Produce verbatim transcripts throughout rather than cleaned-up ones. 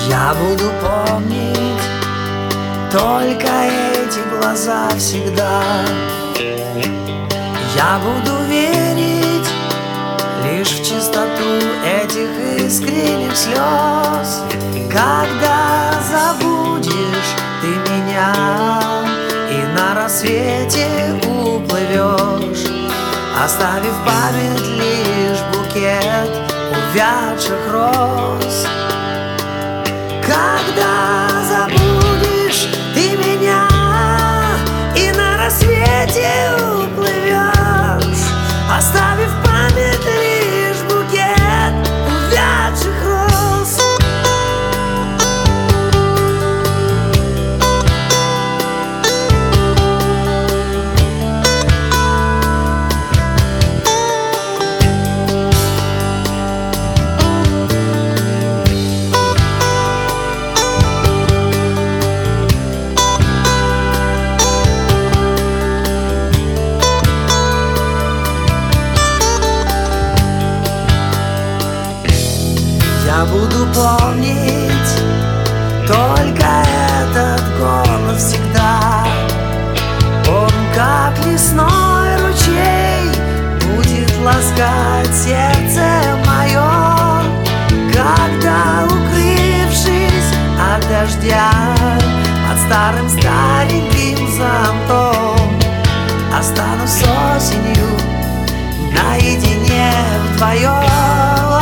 Я буду помнить только эти глаза всегда. Я буду верить лишь в чистоту этих искренних слез. Когда забудешь ты меня и на рассвете уплывешь, оставив в память лишь букет увядших роз. Когда забудешь ты меня и на рассвете уплывешь, оставив в память лишь букет увядших роз. Я буду помнить только этот голос всегда. Он, как лесной ручей, будет ласкать сердце мое, когда, укрывшись от дождя под старым стареньким зонтом, останусь с осенью наедине вдвоем.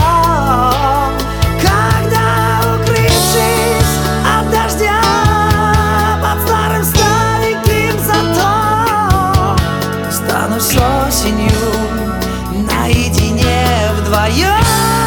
С осенью наедине вдвоем.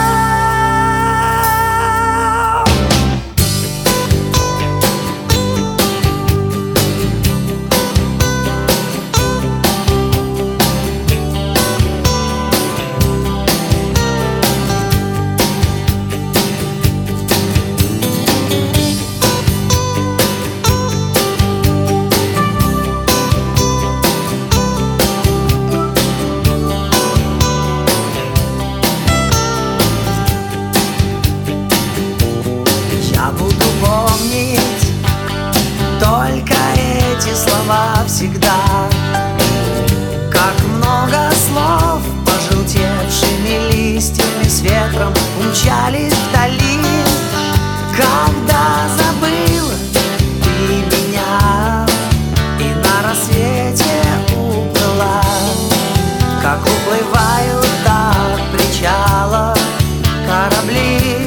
Я буду помнить только эти слова всегда. Как много слов, пожелтевшими листьями с ветром умчались вдали. Когда забыла ты меня и на рассвете уплыла, как уплывают от причала корабли.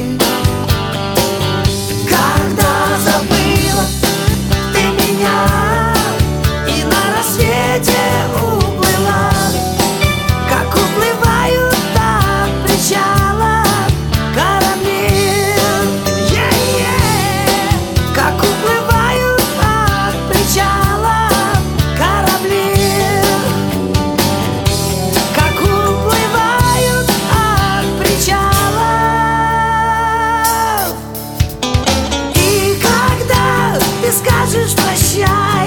Скажешь прощай.